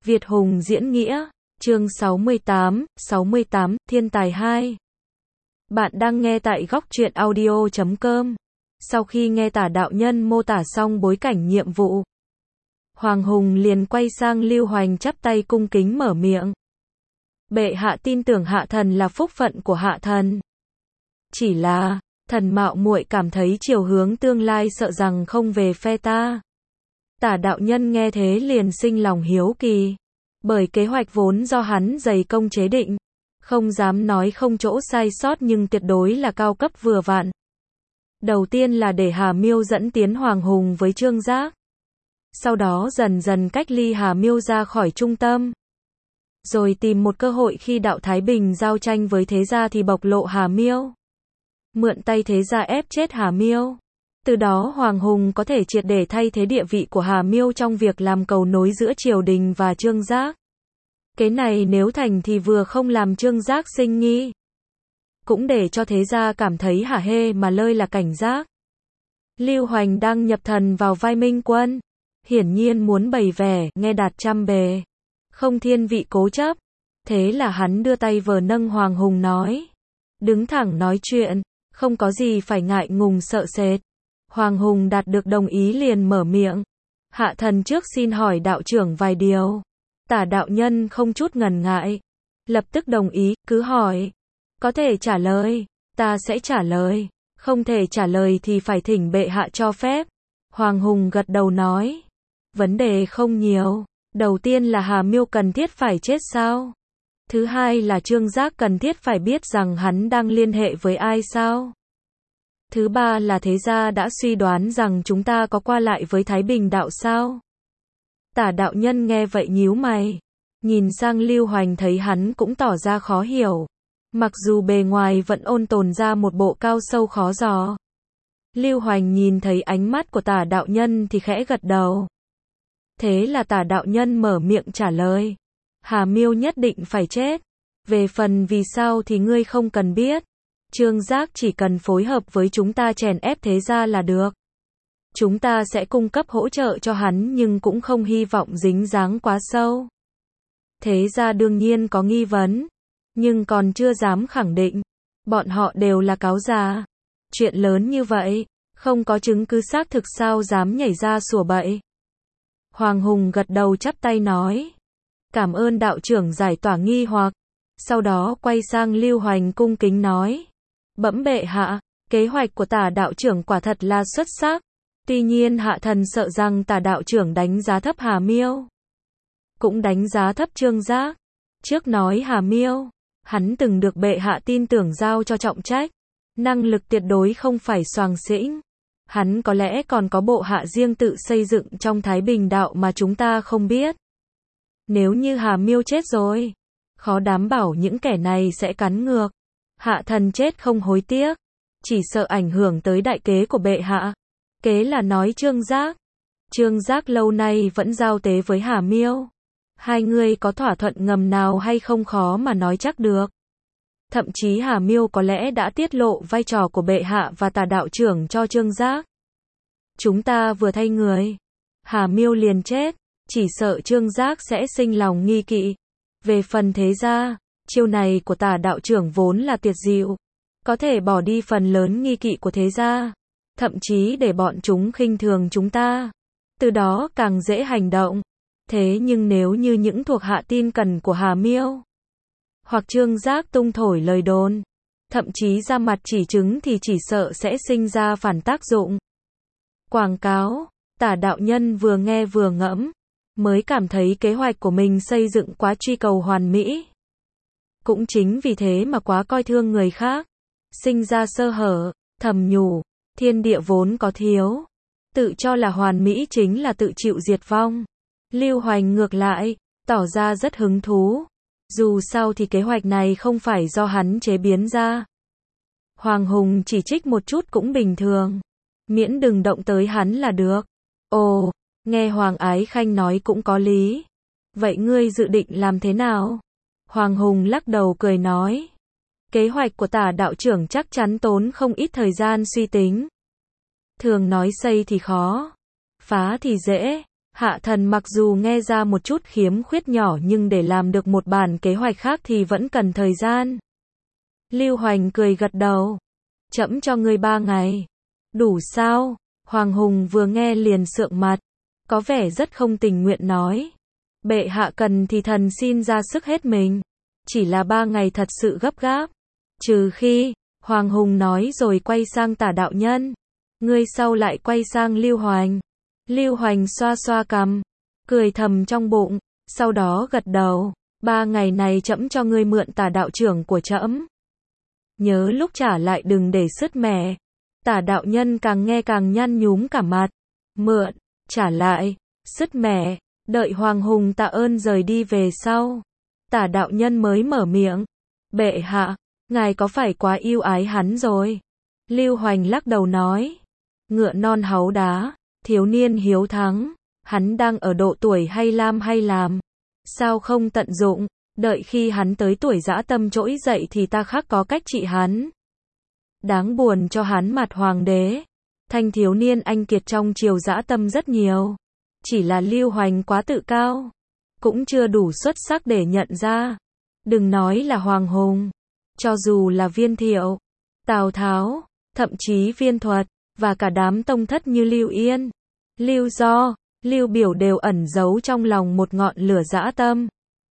Việt Hùng diễn nghĩa, chương 68, Thiên tài 2. Bạn đang nghe tại góc truyện audio.com. Sau khi nghe Tả đạo nhân mô tả xong bối cảnh nhiệm vụ, Hoàng Hùng liền quay sang Lưu Hoành chắp tay cung kính mở miệng. Bệ hạ tin tưởng hạ thần là phúc phận của hạ thần. Chỉ là, thần mạo muội cảm thấy chiều hướng tương lai sợ rằng không về phe ta. Tả đạo nhân nghe thế liền sinh lòng hiếu kỳ. Bởi kế hoạch vốn do hắn dày công chế định. Không dám nói không chỗ sai sót nhưng tuyệt đối là cao cấp vừa vặn. Đầu tiên là để Hà Miêu dẫn tiến Hoàng Hùng với Trương Giác. Sau đó dần dần cách ly Hà Miêu ra khỏi trung tâm. Rồi tìm một cơ hội khi đạo Thái Bình giao tranh với Thế Gia thì bộc lộ Hà Miêu. Mượn tay Thế Gia ép chết Hà Miêu. Từ đó Hoàng Hùng có thể triệt để thay thế địa vị của Hà Miêu trong việc làm cầu nối giữa triều đình và Trương Giác. Cái này nếu thành thì vừa không làm Trương Giác sinh nghi, cũng để cho Thế Gia cảm thấy hả hê mà lơi là cảnh giác. Lưu Hoành đang nhập thần vào vai Minh Quân, hiển nhiên muốn bày vẻ, nghe đạt trăm bề, không thiên vị cố chấp. Thế là hắn đưa tay vờ nâng Hoàng Hùng nói. Đứng thẳng nói chuyện, không có gì phải ngại ngùng sợ sệt. Hoàng Hùng đạt được đồng ý liền mở miệng. Hạ thần trước xin hỏi đạo trưởng vài điều. Tả đạo nhân không chút ngần ngại, lập tức đồng ý, cứ hỏi. Có thể trả lời, ta sẽ trả lời. Không thể trả lời thì phải thỉnh bệ hạ cho phép. Hoàng Hùng gật đầu nói. Vấn đề không nhiều. Đầu tiên là Hà Miêu cần thiết phải chết sao? Thứ hai là Trương Giác cần thiết phải biết rằng hắn đang liên hệ với ai sao? Thứ ba là Thế Gia đã suy đoán rằng chúng ta có qua lại với Thái Bình đạo sao? Tả đạo nhân nghe vậy nhíu mày. Nhìn sang Lưu Hoành thấy hắn cũng tỏ ra khó hiểu. Mặc dù bề ngoài vẫn ôn tồn ra một bộ cao sâu khó dò. Lưu Hoành nhìn thấy ánh mắt của tả đạo nhân thì khẽ gật đầu. Thế là tả đạo nhân mở miệng trả lời. Hà Miêu nhất định phải chết. Về phần vì sao thì ngươi không cần biết. Trương Giác chỉ cần phối hợp với chúng ta chèn ép Thế Gia là được. Chúng ta sẽ cung cấp hỗ trợ cho hắn nhưng cũng không hy vọng dính dáng quá sâu. Thế Gia đương nhiên có nghi vấn, nhưng còn chưa dám khẳng định. Bọn họ đều là cáo già. Chuyện lớn như vậy, không có chứng cứ xác thực sao dám nhảy ra sủa bậy. Hoàng Hùng gật đầu chắp tay nói. Cảm ơn đạo trưởng giải tỏa nghi hoặc. Sau đó quay sang Lưu Hoành cung kính nói. Bẩm bệ hạ, kế hoạch của tả đạo trưởng quả thật là xuất sắc. Tuy nhiên hạ thần sợ rằng tả đạo trưởng đánh giá thấp Hà Miêu. Cũng đánh giá thấp Trương Giác. Trước nói Hà Miêu, hắn từng được bệ hạ tin tưởng giao cho trọng trách. Năng lực tuyệt đối không phải xoàng xĩnh. Hắn có lẽ còn có bộ hạ riêng tự xây dựng trong Thái Bình đạo mà chúng ta không biết. Nếu như Hà Miêu chết rồi, khó đảm bảo những kẻ này sẽ cắn ngược. Hạ thần chết không hối tiếc. Chỉ sợ ảnh hưởng tới đại kế của bệ hạ. Kế là nói Trương Giác. Trương Giác lâu nay vẫn giao tế với Hà Miêu. Hai người có thỏa thuận ngầm nào hay không khó mà nói chắc được. Thậm chí Hà Miêu có lẽ đã tiết lộ vai trò của bệ hạ và tả đạo trưởng cho Trương Giác. Chúng ta vừa thay người, Hà Miêu liền chết. Chỉ sợ Trương Giác sẽ sinh lòng nghi kỵ. Về phần Thế Gia, chiêu này của tả đạo trưởng vốn là tuyệt diệu. Có thể bỏ đi phần lớn nghi kỵ của Thế Gia. Thậm chí để bọn chúng khinh thường chúng ta. Từ đó càng dễ hành động. Thế nhưng nếu như những thuộc hạ tin cẩn của Hà Miêu hoặc Trương Giác tung thổi lời đồn, thậm chí ra mặt chỉ chứng thì chỉ sợ sẽ sinh ra phản tác dụng. Quảng cáo, tả đạo nhân vừa nghe vừa ngẫm, mới cảm thấy kế hoạch của mình xây dựng quá truy cầu hoàn mỹ. Cũng chính vì thế mà quá coi thương người khác, sinh ra sơ hở, thầm nhủ, thiên địa vốn có thiếu. Tự cho là hoàn mỹ chính là tự chịu diệt vong. Lưu Hoành ngược lại, tỏ ra rất hứng thú. Dù sao thì kế hoạch này không phải do hắn chế biến ra. Hoàng Hùng chỉ trích một chút cũng bình thường. Miễn đừng động tới hắn là được. Ồ, nghe Hoàng Ái Khanh nói cũng có lý. Vậy ngươi dự định làm thế nào? Hoàng Hùng lắc đầu cười nói. Kế hoạch của tả đạo trưởng chắc chắn tốn không ít thời gian suy tính. Thường nói xây thì khó, phá thì dễ. Hạ thần mặc dù nghe ra một chút khiếm khuyết nhỏ nhưng để làm được một bản kế hoạch khác thì vẫn cần thời gian. Lưu Hoành cười gật đầu. Trẫm cho ngươi 3 ngày. Đủ sao? Hoàng Hùng vừa nghe liền sượng mặt. Có vẻ rất không tình nguyện nói. Bệ hạ cần thì thần xin ra sức hết mình. Chỉ là 3 ngày thật sự gấp gáp. Trừ khi, Hoàng Hùng nói rồi quay sang Tả đạo nhân. Ngươi sau lại quay sang Lưu Hoành. Lưu Hoành xoa xoa cằm, cười thầm trong bụng, sau đó gật đầu. 3 ngày này trẫm cho ngươi mượn Tả đạo trưởng của trẫm. Nhớ lúc trả lại đừng để sứt mẻ. Tả đạo nhân càng nghe càng nhăn nhúm cả mặt. Mượn, trả lại, sứt mẻ. Đợi Hoàng Hùng tạ ơn rời đi về sau. Tả đạo nhân mới mở miệng. Bệ hạ, ngài có phải quá yêu ái hắn rồi? Lưu Hoành lắc đầu nói. Ngựa non háu đá, thiếu niên hiếu thắng. Hắn đang ở độ tuổi hay làm. Sao không tận dụng, đợi khi hắn tới tuổi dã tâm trỗi dậy thì ta khác có cách trị hắn. Đáng buồn cho hắn mặt hoàng đế. Thanh thiếu niên anh kiệt trong triều dã tâm rất nhiều. Chỉ là Lưu Hoành quá tự cao. Cũng chưa đủ xuất sắc để nhận ra. Đừng nói là Hoàng Hùng. Cho dù là Viên Thiệu, Tào Tháo, thậm chí Viên Thuật, và cả đám tông thất như Lưu Yên, Lưu Do, Lưu Biểu đều ẩn giấu trong lòng một ngọn lửa dã tâm.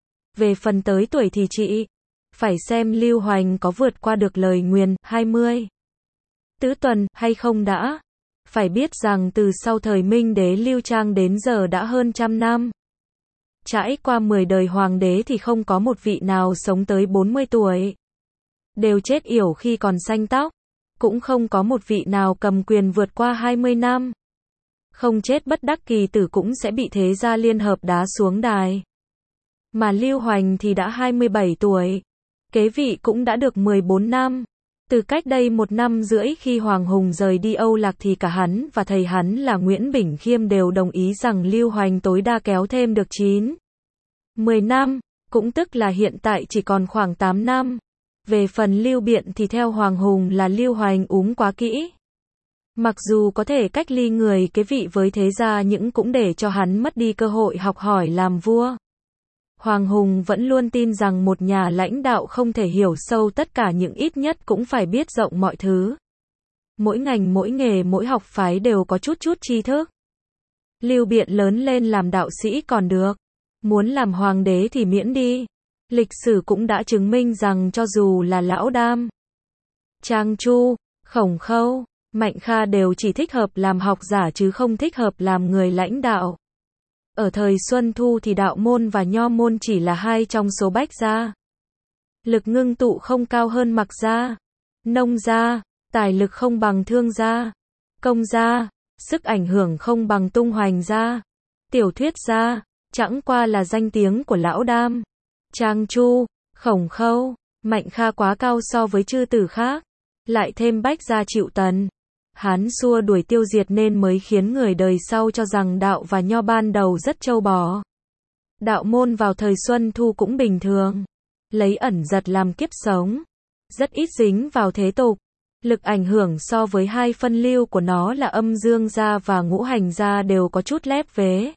Về phần tới tuổi thì chị, phải xem Lưu Hoành có vượt qua được lời nguyền 20 tứ tuần hay không đã. Phải biết rằng từ sau thời Minh đế Lưu Trang đến giờ đã hơn 100 năm. Trải qua 10 đời hoàng đế thì không có một vị nào sống tới 40 tuổi. Đều chết yểu khi còn xanh tóc. Cũng không có một vị nào cầm quyền vượt qua 20 năm. Không chết bất đắc kỳ tử cũng sẽ bị thế gia liên hợp đá xuống đài. Mà Lưu Hoành thì đã 27 tuổi. Kế vị cũng đã được 14 năm. Từ cách đây 1 năm rưỡi khi Hoàng Hùng rời đi Âu Lạc thì cả hắn và thầy hắn là Nguyễn Bỉnh Khiêm đều đồng ý rằng Lưu Hoành tối đa kéo thêm được 10 năm, cũng tức là hiện tại chỉ còn khoảng 8 năm. Về phần Lưu Biện thì theo Hoàng Hùng là Lưu Hoành uống quá kỹ. Mặc dù có thể cách ly người kế vị với thế gia nhưng cũng để cho hắn mất đi cơ hội học hỏi làm vua. Hoàng Hùng vẫn luôn tin rằng một nhà lãnh đạo không thể hiểu sâu tất cả nhưng ít nhất cũng phải biết rộng mọi thứ. Mỗi ngành mỗi nghề mỗi học phái đều có chút tri thức. Lưu Biện lớn lên làm đạo sĩ còn được. Muốn làm hoàng đế thì miễn đi. Lịch sử cũng đã chứng minh rằng cho dù là Lão Đam, Trang Chu, Khổng Khâu, Mạnh Kha đều chỉ thích hợp làm học giả chứ không thích hợp làm người lãnh đạo. Ở thời Xuân Thu thì đạo môn và nho môn chỉ là 2 trong số bách gia. Lực ngưng tụ không cao hơn mặc gia, nông gia, tài lực không bằng thương gia, công gia, sức ảnh hưởng không bằng tung hoành gia, tiểu thuyết gia, chẳng qua là danh tiếng của Lão Đam, Trang Chu, Khổng Khâu, Mạnh Kha quá cao so với chư tử khác. Lại thêm bách gia Triệu Tần. Hán xua đuổi tiêu diệt nên mới khiến người đời sau cho rằng đạo và nho ban đầu rất trâu bò. Đạo môn vào thời Xuân Thu cũng bình thường. Lấy ẩn giật làm kiếp sống. Rất ít dính vào thế tục. Lực ảnh hưởng so với 2 phân lưu của nó là âm dương gia và ngũ hành gia đều có chút lép vế.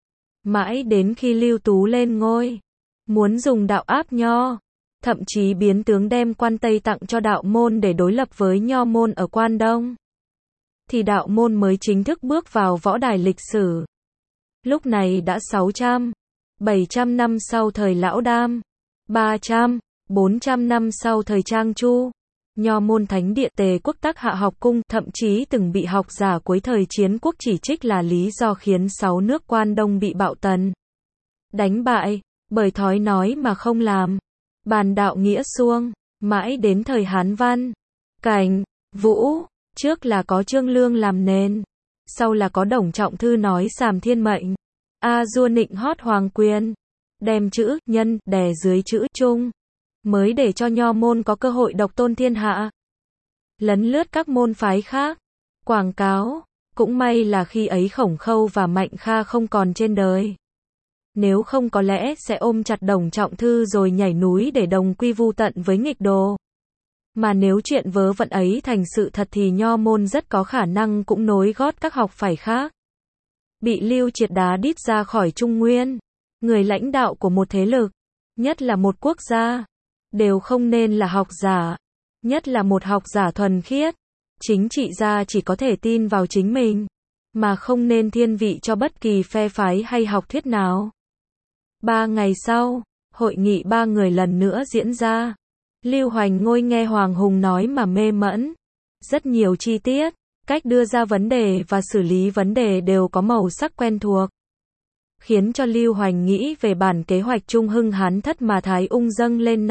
Mãi đến khi Lưu Tú lên ngôi. Muốn dùng đạo áp nho. Thậm chí biến tướng đem quan Tây tặng cho đạo môn để đối lập với nho môn ở quan Đông. Thì đạo môn mới chính thức bước vào võ đài lịch sử. Lúc này đã 600, 700 năm sau thời Lão Đam, 300, 400 năm sau thời Trang Chu. Nho môn thánh địa Tề Quốc Tác Hạ học cung thậm chí từng bị học giả cuối thời chiến quốc chỉ trích là lý do khiến 6 nước quan Đông bị bạo tần đánh bại, bởi thói nói mà không làm. Bàn đạo nghĩa xuông, mãi đến thời Hán Văn, Cảnh, Vũ, trước là có Trương Lương làm nền, sau là có Đồng Trọng Thư nói sàm thiên mệnh, A Dua nịnh hót hoàng quyền, đem chữ nhân đè dưới chữ trung, mới để cho nho môn có cơ hội độc tôn thiên hạ. Lấn lướt các môn phái khác, quảng cáo, cũng may là khi ấy Khổng Khâu và Mạnh Kha không còn trên đời. Nếu không có lẽ sẽ ôm chặt Đồng Trọng Thư rồi nhảy núi để đồng quy vu tận với nghịch đồ. Mà nếu chuyện vớ vẩn ấy thành sự thật thì nho môn rất có khả năng cũng nối gót các học phái khác. bị Lưu triệt đá đít ra khỏi Trung Nguyên. Người lãnh đạo của một thế lực, nhất là một quốc gia, đều không nên là học giả, nhất là một học giả thuần khiết. Chính trị gia chỉ có thể tin vào chính mình, mà không nên thiên vị cho bất kỳ phe phái hay học thuyết nào. 3 ngày sau, hội nghị 3 người lần nữa diễn ra. Lưu Hoành ngồi nghe Hoàng Hùng nói mà mê mẩn. Rất nhiều chi tiết, cách đưa ra vấn đề và xử lý vấn đề đều có màu sắc quen thuộc, khiến cho Lưu Hoành nghĩ về bản kế hoạch Trung Hưng Hán Thất mà Thái Ung dâng lên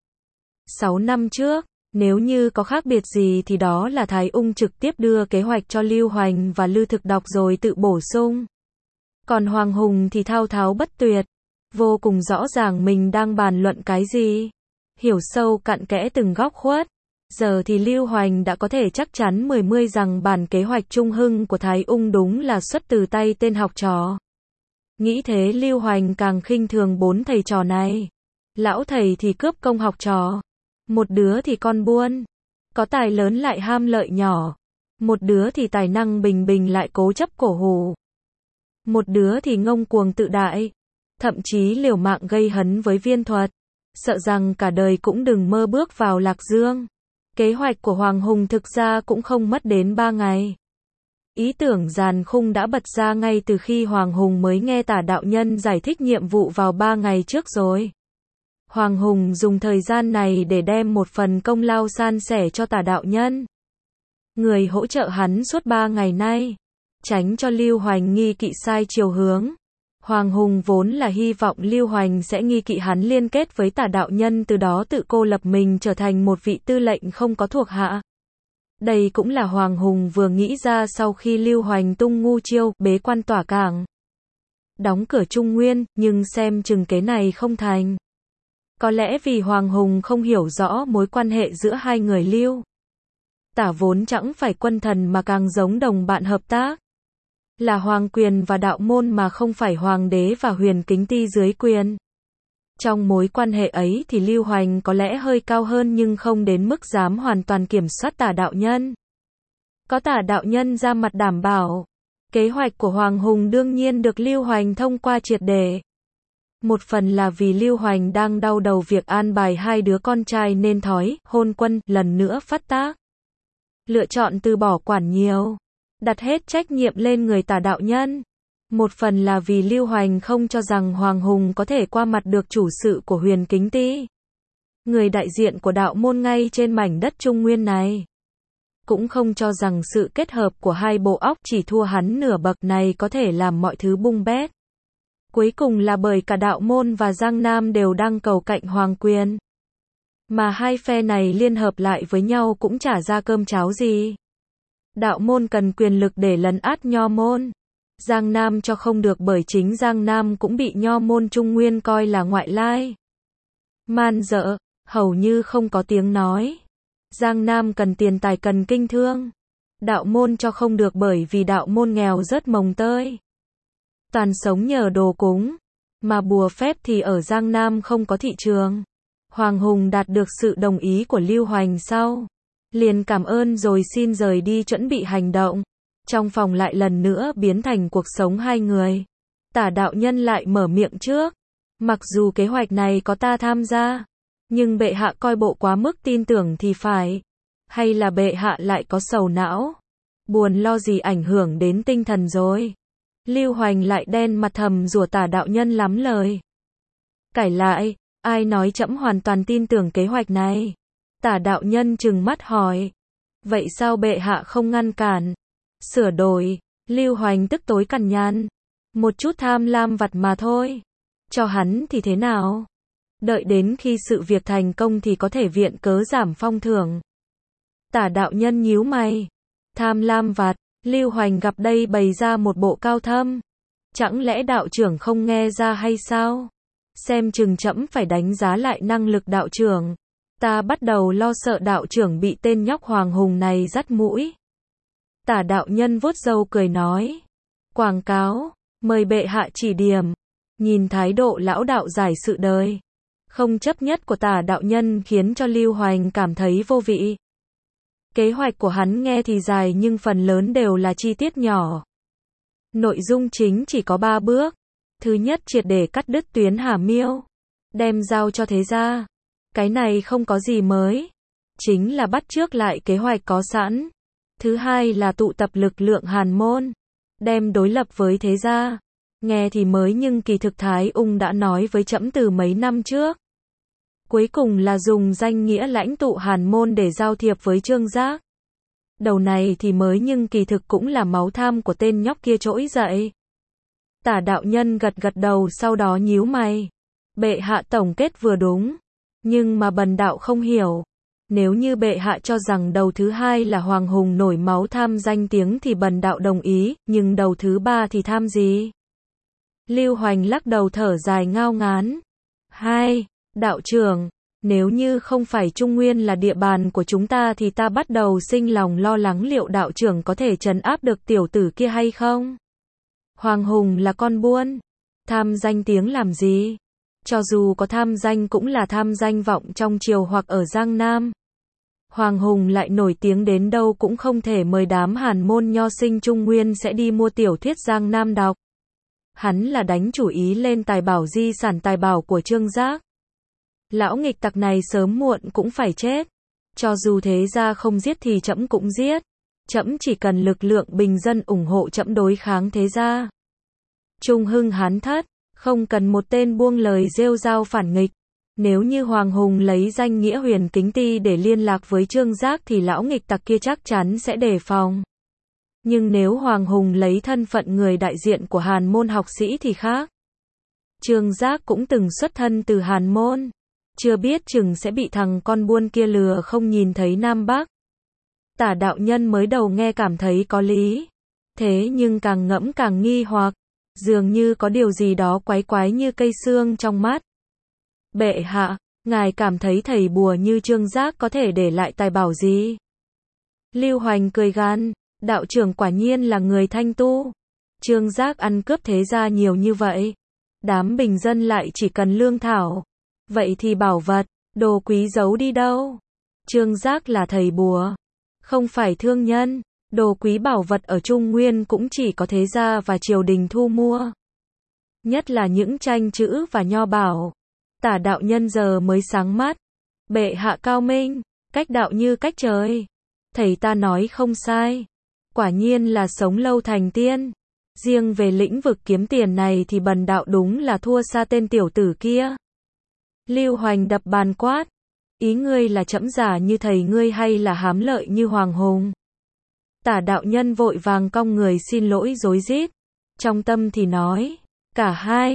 6 năm trước. Nếu như có khác biệt gì thì đó là Thái Ung trực tiếp đưa kế hoạch cho Lưu Hoành và Lư Thực đọc rồi tự bổ sung. Còn Hoàng Hùng thì thao tháo bất tuyệt, vô cùng rõ ràng mình đang bàn luận cái gì, hiểu sâu cặn kẽ từng góc khuất. Giờ thì Lưu Hoành đã có thể chắc chắn 10 rằng bản kế hoạch Trung Hưng của Thái Ung đúng là xuất từ tay tên học trò. Nghĩ thế Lưu Hoành càng khinh thường 4 thầy trò này. Lão thầy thì cướp công học trò, một đứa thì con buôn, có tài lớn lại ham lợi nhỏ, một đứa thì tài năng bình bình lại cố chấp cổ hủ, một đứa thì ngông cuồng tự đại, thậm chí liều mạng gây hấn với Viên Thuật, sợ rằng cả đời cũng đừng mơ bước vào Lạc Dương. Kế hoạch của Hoàng Hùng thực ra cũng không mất đến 3 ngày. Ý tưởng giàn khung đã bật ra ngay từ khi Hoàng Hùng mới nghe Tả đạo nhân giải thích nhiệm vụ vào 3 ngày trước rồi. Hoàng Hùng dùng thời gian này để đem một phần công lao san sẻ cho Tả đạo nhân, người hỗ trợ hắn suốt 3 ngày nay, tránh cho Lưu Hoành nghi kỵ sai chiều hướng. Hoàng Hùng vốn là hy vọng Lưu Hoành sẽ nghi kỵ hắn liên kết với Tả đạo nhân, từ đó tự cô lập mình trở thành một vị tư lệnh không có thuộc hạ. Đây cũng là Hoàng Hùng vừa nghĩ ra sau khi Lưu Hoành tung ngu chiêu, bế quan tỏa cảng, đóng cửa Trung Nguyên, nhưng xem chừng kế này không thành. Có lẽ vì Hoàng Hùng không hiểu rõ mối quan hệ giữa hai người Lưu Tả vốn chẳng phải quân thần mà càng giống đồng bạn hợp tác. Là hoàng quyền và đạo môn mà không phải hoàng đế và huyền kính ti dưới quyền. Trong mối quan hệ ấy thì Lưu Hoành có lẽ hơi cao hơn nhưng không đến mức dám hoàn toàn kiểm soát Tả đạo nhân. Có Tả đạo nhân ra mặt đảm bảo, kế hoạch của Hoàng Hùng đương nhiên được Lưu Hoành thông qua triệt để. Một phần là vì Lưu Hoành đang đau đầu việc an bài 2 đứa con trai nên thói hôn quân lần nữa phát tác. Lựa chọn từ bỏ quản nhiều, đặt hết trách nhiệm lên người Tả đạo nhân. Một phần là vì Lưu Hoành không cho rằng Hoàng Hùng có thể qua mặt được chủ sự của huyền kính ti, người đại diện của đạo môn ngay trên mảnh đất Trung Nguyên này. Cũng không cho rằng sự kết hợp của 2 bộ óc chỉ thua hắn nửa bậc này có thể làm mọi thứ bung bét. Cuối cùng là bởi cả đạo môn và Giang Nam đều đang cầu cạnh hoàng quyền. Mà 2 phe này liên hợp lại với nhau cũng chả ra cơm cháo gì. Đạo môn cần quyền lực để lấn át nho môn. Giang Nam cho không được bởi chính Giang Nam cũng bị nho môn Trung Nguyên coi là ngoại lai, man dợ, hầu như không có tiếng nói. Giang Nam cần tiền tài, cần kinh thương. Đạo môn cho không được bởi vì đạo môn nghèo rớt mồng tơi, toàn sống nhờ đồ cúng, mà bùa phép thì ở Giang Nam không có thị trường. Hoàng Hùng đạt được sự đồng ý của Lưu Hoành sau, liền cảm ơn rồi xin rời đi chuẩn bị hành động. Trong phòng lại lần nữa biến thành cuộc sống 2 người. Tả đạo nhân lại mở miệng trước. Mặc dù kế hoạch này có ta tham gia, nhưng bệ hạ coi bộ quá mức tin tưởng thì phải. Hay là bệ hạ lại có sầu não, buồn lo gì ảnh hưởng đến tinh thần rồi. Lưu Hoành lại đen mặt thầm rủa Tả đạo nhân lắm lời. Cải lại, ai nói trẫm hoàn toàn tin tưởng kế hoạch này? Tả đạo nhân trừng mắt hỏi. Vậy sao bệ hạ không ngăn cản, sửa đổi? Lưu Hoành tức tối cằn nhằn. Một chút tham lam vặt mà thôi. Cho hắn thì thế nào? Đợi đến khi sự việc thành công thì có thể viện cớ giảm phong thưởng. Tả đạo nhân nhíu mày. Tham lam vặt, Lưu Hoành gặp đây bày ra một bộ cao thâm. Chẳng lẽ đạo trưởng không nghe ra hay sao? Xem chừng trẫm phải đánh giá lại năng lực đạo trưởng. Ta bắt đầu lo sợ đạo trưởng bị tên nhóc Hoàng Hùng này dắt mũi. Tả đạo nhân vuốt râu cười nói. Quảng cáo, mời bệ hạ chỉ điểm. Nhìn thái độ lão đạo giải sự đời không chấp nhất của Tả đạo nhân khiến cho Lưu Hoành cảm thấy vô vị. Kế hoạch của hắn nghe thì dài nhưng phần lớn đều là chi tiết nhỏ. Nội dung chính chỉ có 3 bước. Thứ nhất, triệt để cắt đứt tuyến Hà Miêu, đem giao cho thế gia. Cái này không có gì mới, chính là bắt chước lại kế hoạch có sẵn. Thứ hai là tụ tập lực lượng Hàn Môn, đem đối lập với thế gia. Nghe thì mới nhưng kỳ thực Thái Ung đã nói với trẫm từ mấy năm trước. Cuối cùng là dùng danh nghĩa lãnh tụ Hàn Môn để giao thiệp với Trương Giác. Đầu này thì mới nhưng kỳ thực cũng là máu tham của tên nhóc kia trỗi dậy. Tả đạo nhân gật gật đầu, sau đó nhíu mày. Bệ hạ tổng kết vừa đúng, nhưng mà bần đạo không hiểu. Nếu như bệ hạ cho rằng đầu thứ hai là Hoàng Hùng nổi máu tham danh tiếng thì bần đạo đồng ý, nhưng đầu thứ ba thì tham gì? Lưu Hoành lắc đầu thở dài ngao ngán. Hai, đạo trưởng, nếu như không phải Trung Nguyên là địa bàn của chúng ta thì ta bắt đầu sinh lòng lo lắng liệu đạo trưởng có thể trấn áp được tiểu tử kia hay không? Hoàng Hùng là con buôn, tham danh tiếng làm gì? Cho dù có tham danh cũng là tham danh vọng trong triều hoặc ở Giang Nam. Hoàng Hùng lại nổi tiếng đến đâu cũng không thể mời đám Hàn Môn nho sinh Trung Nguyên sẽ đi mua tiểu thuyết Giang Nam đọc. Hắn là đánh chủ ý lên tài bảo di sản tài bảo của Trương Giác. Lão nghịch tặc này sớm muộn cũng phải chết. Cho dù thế gia không giết thì trẫm cũng giết. Trẫm chỉ cần lực lượng bình dân ủng hộ trẫm đối kháng thế gia. Trung hưng hán thất, không cần một tên buông lời rêu rao phản nghịch. Nếu như Hoàng Hùng lấy danh nghĩa Huyền Kính Ti để liên lạc với Trương Giác thì lão nghịch tặc kia chắc chắn sẽ đề phòng. Nhưng nếu Hoàng Hùng lấy thân phận người đại diện của Hàn Môn học sĩ thì khác. Trương Giác cũng từng xuất thân từ Hàn Môn. Chưa biết chừng sẽ bị thằng con buôn kia lừa không nhìn thấy Nam Bắc. Tả đạo nhân mới đầu nghe cảm thấy có lý. Thế nhưng càng ngẫm càng nghi hoặc. Dường như có điều gì đó quái quái như cây xương trong mắt. Bệ hạ, ngài cảm thấy thầy bùa như Trương Giác có thể để lại tài bảo gì? Lưu Hoành cười gan, đạo trưởng quả nhiên là người thanh tu. Trương Giác ăn cướp thế gia nhiều như vậy. Đám bình dân lại chỉ cần lương thảo. Vậy thì bảo vật, đồ quý giấu đi đâu? Trương Giác là thầy bùa, không phải thương nhân. Đồ quý bảo vật ở Trung Nguyên cũng chỉ có thế gia và triều đình thu mua. Nhất là những tranh chữ và nho bảo. Tả đạo nhân giờ mới sáng mắt. Bệ hạ cao minh, cách đạo như cách trời. Thầy ta nói không sai. Quả nhiên là sống lâu thành tiên. Riêng về lĩnh vực kiếm tiền này thì bần đạo đúng là thua xa tên tiểu tử kia. Lưu Hoành đập bàn quát. Ý ngươi là trẫm giả như thầy ngươi hay là hám lợi như Hoàng Hùng? Tả đạo nhân vội vàng cong người xin lỗi rối rít. Trong tâm thì nói. Cả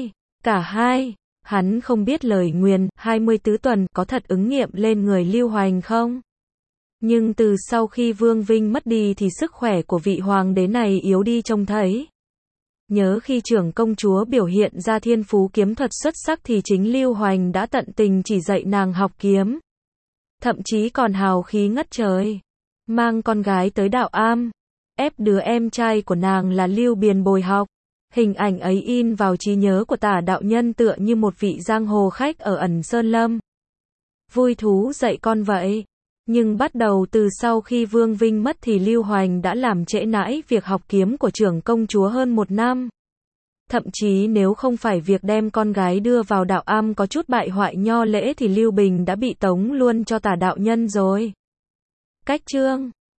hai. Hắn không biết lời nguyền 24 tuần có thật ứng nghiệm lên người Lưu Hoành không? Nhưng từ sau khi Vương Vinh mất đi thì sức khỏe của vị hoàng đế này yếu đi trông thấy. Nhớ khi trưởng công chúa biểu hiện ra thiên phú kiếm thuật xuất sắc thì chính Lưu Hoành đã tận tình chỉ dạy nàng học kiếm. Thậm chí còn hào khí ngất trời. Mang con gái tới đạo am. Ép đứa em trai của nàng là Lưu Biền bồi học. Hình ảnh ấy in vào trí nhớ của tả đạo nhân tựa như một vị giang hồ khách ở ẩn sơn lâm. Vui thú dạy con vậy. Nhưng bắt đầu từ sau khi Vương Vinh mất thì Lưu Hoành đã làm trễ nải việc học kiếm của trưởng công chúa hơn 1 năm. Thậm chí nếu không phải việc đem con gái đưa vào đạo am có chút bại hoại nho lễ thì Lưu Bình đã bị tống luôn cho tả đạo nhân rồi. Cách chương